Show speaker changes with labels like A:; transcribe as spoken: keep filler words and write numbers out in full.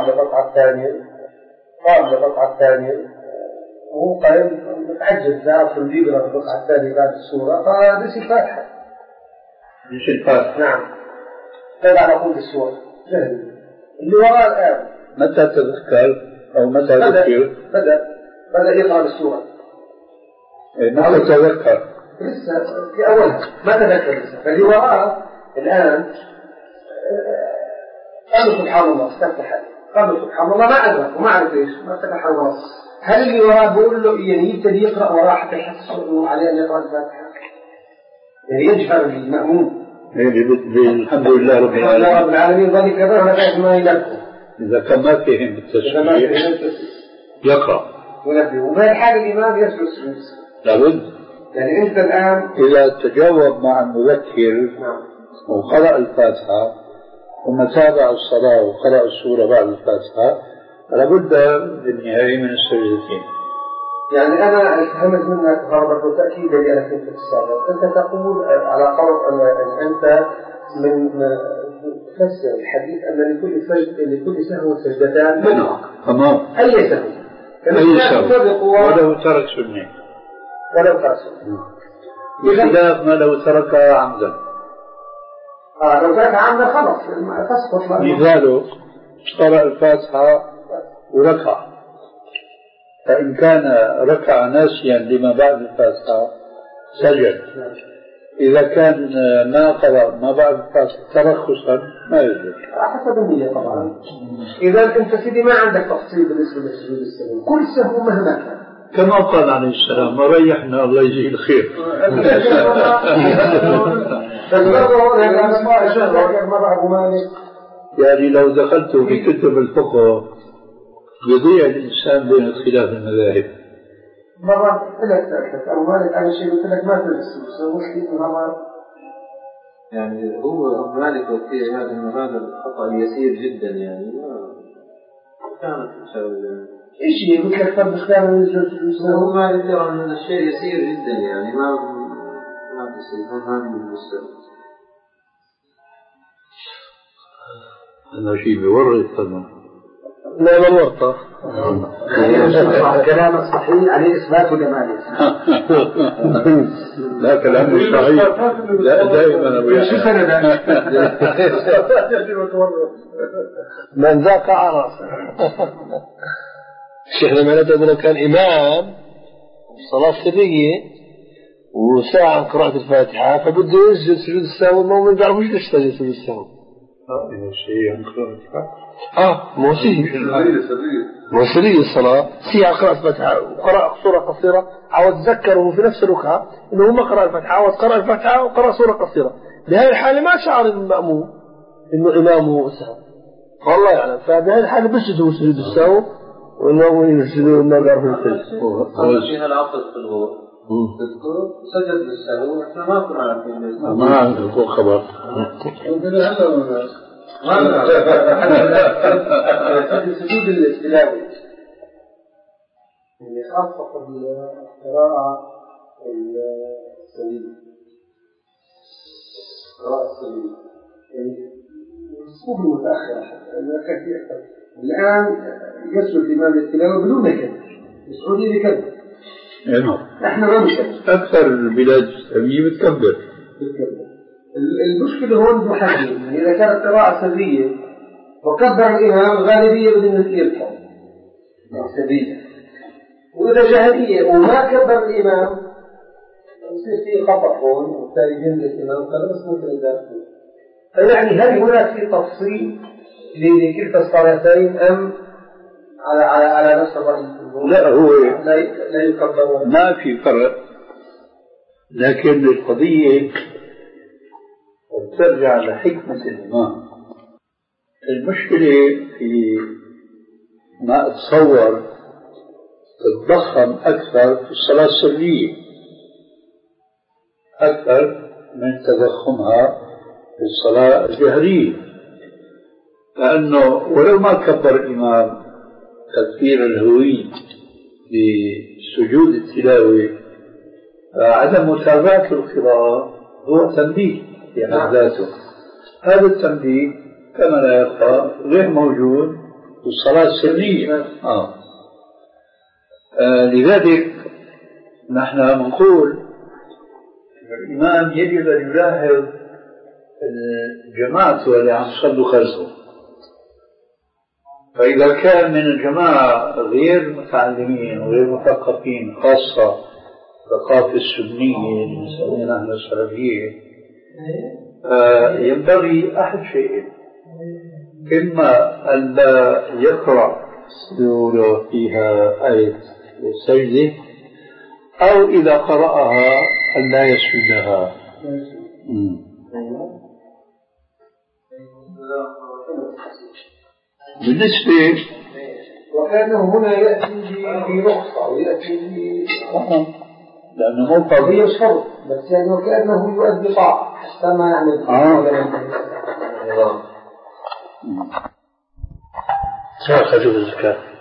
A: قام بالركعة الثانية قام بالركعة الثانية وهو قايم متعجز لا أصلا يقرأ الركعة الثانية بعد السورة فنسي الفاتحة.
B: نسي الفاتحة.
A: نعم. بدأ على طول بالسورة. جهل. اللي وراء الآن.
B: متى تذكر أو متى ذكر؟
A: بدأ بدأ يقرأ بالسورة.
B: متى تذكر؟
A: لسه في أولها ما تذكر لسه. فاللي وراء الآن قالوا سبحان الله استفتح قالوا سبحان الله ما أدرك وما عرف إيش ما فتح الراس. هل اللي وراه بقول له يعني يبتدي يقرأ وراه حتى يحس إنه عليه أن يقرأ الفاتحة يعني يجهر المأمون
B: الحمد لله رب العالمين
A: رب العالمين ذلك كذا ولا ما يلبه
B: إذا كان ما فهم التشريع يقرأ
A: ونبه وما الحال الإمام يجلس
B: لابد
A: يعني أنت الآن
B: إذا تجاوب مع المذكر وقرأ الفاتحة ثم تابع الصلاة وقرأ السورة بعد الفاتحة لابد بالنهاية من السجدتين.
A: يعني أنا فهمت منك ضربة وتأكيدا لأنك كنت السابق أنت تقول على قول أن أنت من تفسر الحديث أن لكل سجد لكل سهو سجدتان منها
B: تمام
A: أي سهو
B: أي سهو ولو ترك سنة
A: ولو ترك سنة
B: بخلاف ما لو ترك عمدا.
A: آه لو ترك عمدا خلاص تسقط.
B: مثاله قرأ الفاتحة وركع فإن كان ركع ناسيا لما بعد الفاتحة سجد. إذا كان ما قرأ ما بعد الفاتحة ترخصا ما يسجد
A: حسب النية طبعا. إذا أنت سيدي ما عندك تفصيل بالنسبة للسجود السهو كل سهو مهما كان
B: كما قال عليه السلام وريحنا الله يجزيه الخير. يعني لو دخلت في كتب الفقه يضيع الإنسان بين اختلاف المذاهب.
A: مرة قلت لك أبو مالك على شيء قلت لك ما تلبس مشكلة مرة
C: يعني هو أبو مالك وكثير هذا إنه هذا الخطأ يسير جدا يعني ما كانت تسوي
A: إيش قلت لك طب اختار
C: هو مالك يرى أن الشيء يسير جدا يعني ما ما بيصير هذا المستوى.
B: أنا شيء بورط طبعا.
A: لا ما ورطة. كلامك صحيح عليه إثبات وجمالي.
B: لا كلامه صحيح. لا دائما أبو يحيى.
A: شو سنة من ذاك عرف. الشيخ لما نتدرك كان إمام صلاة سرية وساعة عن قراءة الفاتحة فبده يسجد سجود السهو ما من بيعرفوش ليش يسجد سجود السهو.
B: اه إذا شيء عن قراءة الفاتحة.
A: اه مو سرية. مو سرية الصلاة ساعة عن قراءة الفاتحة وقرأ سورة قصيرة عاود تذكره في نفس الركعة إنه ما قرأ الفاتحة عاود قرأ الفاتحة وقرأ سورة قصيرة. بهذه الحالة ما شعر المأموم إنه إمامه سهو. والله يعلم فبهذه الحالة بسجدوا سجود السهو والمؤمنين يسجدون ما بيعرفون
C: يسجدون. فيها العقد في الغور. تذكروا سجد بالسهو إحنا ما كنا عارفين ليش.
B: ما عندكم خبر.
A: ما سجود الاستلاوي اللي خاصة القراءة السليمة. القراءة السليمة. الصوب المتأخرة الآن يسجد الإمام التلاوة بدون كذب السعودية بكذب احنا ما مشكلة
B: أكثر البلاد الإسلامية بتكبر.
A: المشكلة هون محدد يعني إذا كانت قراءة سرية وكبر الإمام الغالبية بدون يركع سرية وإذا جاهلية وما كبر الإمام يصير فيه خطأ هون وبالتالي جنب الإمام فلا بس ممكن الداخل. فيعني هل هناك في تفصيل لكلتا الصلاتين أم على على على نفس الرأي؟
B: لا هو
A: لا لا يكبر
B: ما في فرق لكن القضية ترجع لحكمة الإمام. المشكلة في ما أتصور تتضخم أكثر في الصلاة السرية أكثر من تضخمها في الصلاة الجهرية لأنه ولو ما كبر الإمام تكبير الهوي بسجود التلاوة عدم متابعة القراءة هو تنبيه في حد ذاته. هذا التنبيه كما لا يخفى غير موجود والصلاة سرية. آه. آه لذلك نحن نقول الإمام يجب أن يلاحظ جماعته اللي عم يصلوا خلفه، فإذا كان من الجماعة غير متعلمين وغير مثقفين، خاصة الثقافة السنية اللي نسميها نحن السلفية، آه ينبغي أحد شيئين: إما أن لا يقرأ سورة فيها آية السجدة، أو إذا قرأها أن لا يسجدها. بالنسبة
A: وكأنه هنا يأتي برخصة ويأتي
B: لأنه مو
A: قضية شرط، بس يعني وكأنه يؤدي طاعة حتى ما يعمل
B: آه. سأخذوا الزكاة.